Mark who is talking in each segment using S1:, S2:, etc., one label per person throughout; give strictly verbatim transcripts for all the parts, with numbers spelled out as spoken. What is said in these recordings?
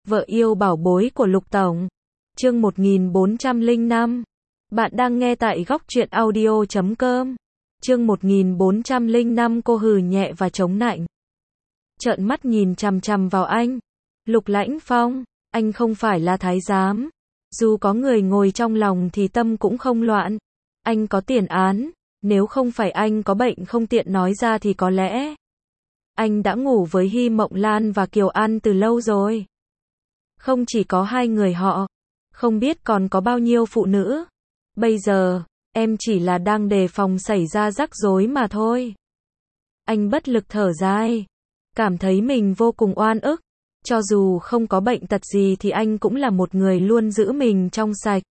S1: Vợ yêu bảo bối của Lục Tổng. Chương một nghìn bốn trăm lẻ năm. Bạn đang nghe tại góc truyện audio chấm com. Chương một nghìn bốn trăm lẻ năm. Cô hừ nhẹ và chống nạnh. Trợn mắt nhìn chằm chằm vào anh. Lục Lãnh Phong, anh không phải là thái giám. Dù có người ngồi trong lòng thì tâm cũng không loạn. Anh có tiền án, nếu không phải anh có bệnh không tiện nói ra thì có lẽ anh đã ngủ với Hy Mộng Lan và Kiều An từ lâu rồi. Không chỉ có hai người họ, không biết còn có bao nhiêu phụ nữ. Bây giờ, em chỉ là đang đề phòng xảy ra rắc rối mà thôi. Anh bất lực thở dài, cảm thấy mình vô cùng oan ức. Cho dù không có bệnh tật gì thì anh cũng là một người luôn giữ mình trong sạch.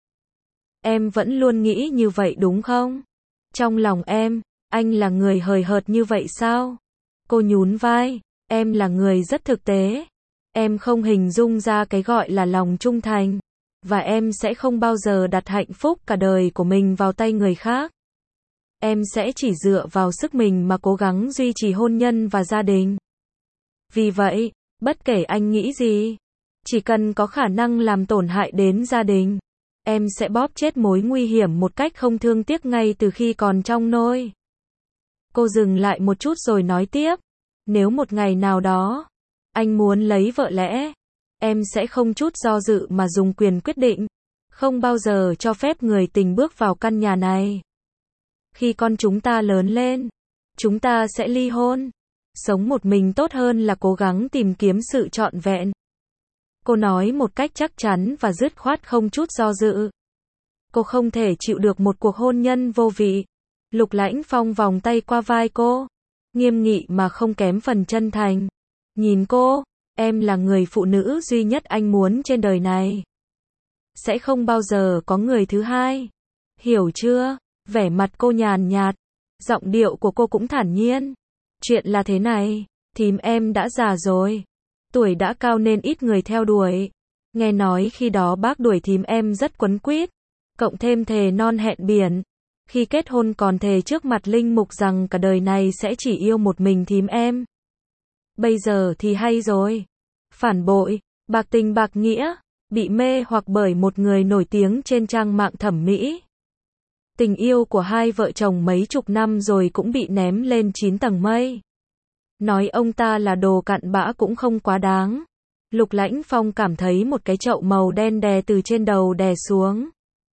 S1: Em vẫn luôn nghĩ như vậy đúng không? Trong lòng em, anh là người hời hợt như vậy sao? Cô nhún vai, em là người rất thực tế. Em không hình dung ra cái gọi là lòng trung thành. Và em sẽ không bao giờ đặt hạnh phúc cả đời của mình vào tay người khác. Em sẽ chỉ dựa vào sức mình mà cố gắng duy trì hôn nhân và gia đình. Vì vậy, bất kể anh nghĩ gì, chỉ cần có khả năng làm tổn hại đến gia đình, em sẽ bóp chết mối nguy hiểm một cách không thương tiếc ngay từ khi còn trong nôi. Cô dừng lại một chút rồi nói tiếp. Nếu một ngày nào đó, anh muốn lấy vợ lẽ, em sẽ không chút do dự mà dùng quyền quyết định. Không bao giờ cho phép người tình bước vào căn nhà này. Khi con chúng ta lớn lên, chúng ta sẽ ly hôn. Sống một mình tốt hơn là cố gắng tìm kiếm sự trọn vẹn. Cô nói một cách chắc chắn và dứt khoát không chút do dự. Cô không thể chịu được một cuộc hôn nhân vô vị. Lục Lãnh Phong vòng tay qua vai cô, nghiêm nghị mà không kém phần chân thành. Nhìn cô, em là người phụ nữ duy nhất anh muốn trên đời này. Sẽ không bao giờ có người thứ hai. Hiểu chưa? Vẻ mặt cô nhàn nhạt, giọng điệu của cô cũng thản nhiên. Chuyện là thế này, thím em đã già rồi. Tuổi đã cao nên ít người theo đuổi. Nghe nói khi đó bác đuổi thím em rất quấn quýt. Cộng thêm thề non hẹn biển. Khi kết hôn còn thề trước mặt linh mục rằng cả đời này sẽ chỉ yêu một mình thím em. Bây giờ thì hay rồi. Phản bội, bạc tình bạc nghĩa, bị mê hoặc bởi một người nổi tiếng trên trang mạng thẩm mỹ. Tình yêu của hai vợ chồng mấy chục năm rồi cũng bị ném lên chín tầng mây. Nói ông ta là đồ cặn bã cũng không quá đáng. Lục Lãnh Phong cảm thấy một cái chậu màu đen đè từ trên đầu đè xuống.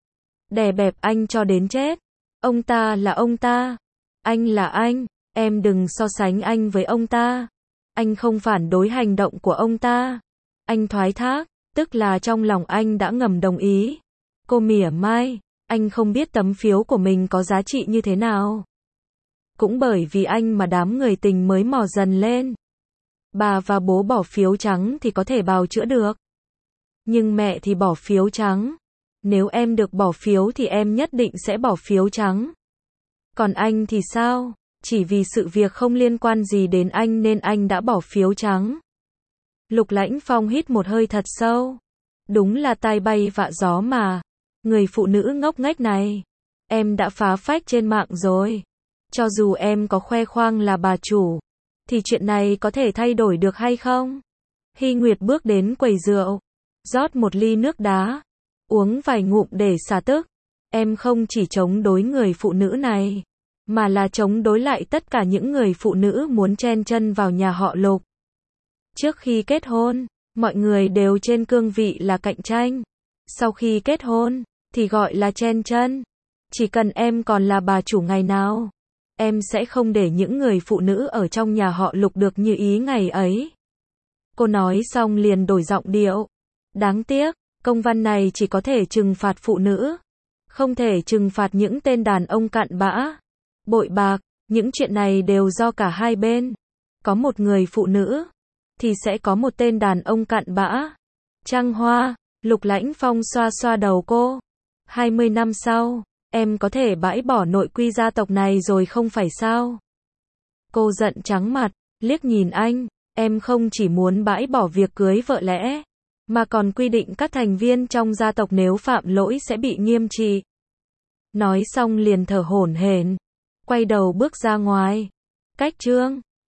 S1: Đè bẹp anh cho đến chết. Ông ta là ông ta. Anh là anh. Em đừng so sánh anh với ông ta. Anh không phản đối hành động của ông ta. Anh thoái thác, tức là trong lòng anh đã ngầm đồng ý. Cô mỉa mai. Anh không biết tấm phiếu của mình có giá trị như thế nào. Cũng bởi vì anh mà đám người tình mới mò dần lên. Bà và bố bỏ phiếu trắng thì có thể bào chữa được. Nhưng mẹ thì bỏ phiếu trắng. Nếu em được bỏ phiếu thì em nhất định sẽ bỏ phiếu trắng. Còn anh thì sao? Chỉ vì sự việc không liên quan gì đến anh nên anh đã bỏ phiếu trắng. Lục Lãnh Phong hít một hơi thật sâu. Đúng là tai bay vạ gió mà. Người phụ nữ ngốc nghếch này. Em đã phá phách trên mạng rồi. Cho dù em có khoe khoang là bà chủ, thì chuyện này có thể thay đổi được hay không? Hy Nguyệt bước đến quầy rượu, rót một ly nước đá, uống vài ngụm để xả tức. Em không chỉ chống đối người phụ nữ này, mà là chống đối lại tất cả những người phụ nữ muốn chen chân vào nhà họ Lục. Trước khi kết hôn, mọi người đều trên cương vị là cạnh tranh. Sau khi kết hôn, thì gọi là chen chân. Chỉ cần em còn là bà chủ ngày nào, em sẽ không để những người phụ nữ ở trong nhà họ Lục được như ý ngày ấy. Cô nói xong liền đổi giọng điệu. Đáng tiếc, công văn này chỉ có thể trừng phạt phụ nữ. Không thể trừng phạt những tên đàn ông cặn bã, bội bạc. Những chuyện này đều do cả hai bên. Có một người phụ nữ, thì sẽ có một tên đàn ông cặn bã. Trăng Hoa, Lục Lãnh Phong xoa xoa đầu cô. hai mươi năm sau, em có thể bãi bỏ nội quy gia tộc này rồi không phải sao? Cô giận trắng mặt, liếc nhìn anh. Em không chỉ muốn bãi bỏ việc cưới vợ lẽ, mà còn quy định các thành viên trong gia tộc nếu phạm lỗi sẽ bị nghiêm trị. Nói xong liền thở hổn hển, quay đầu bước ra ngoài. Cách Trương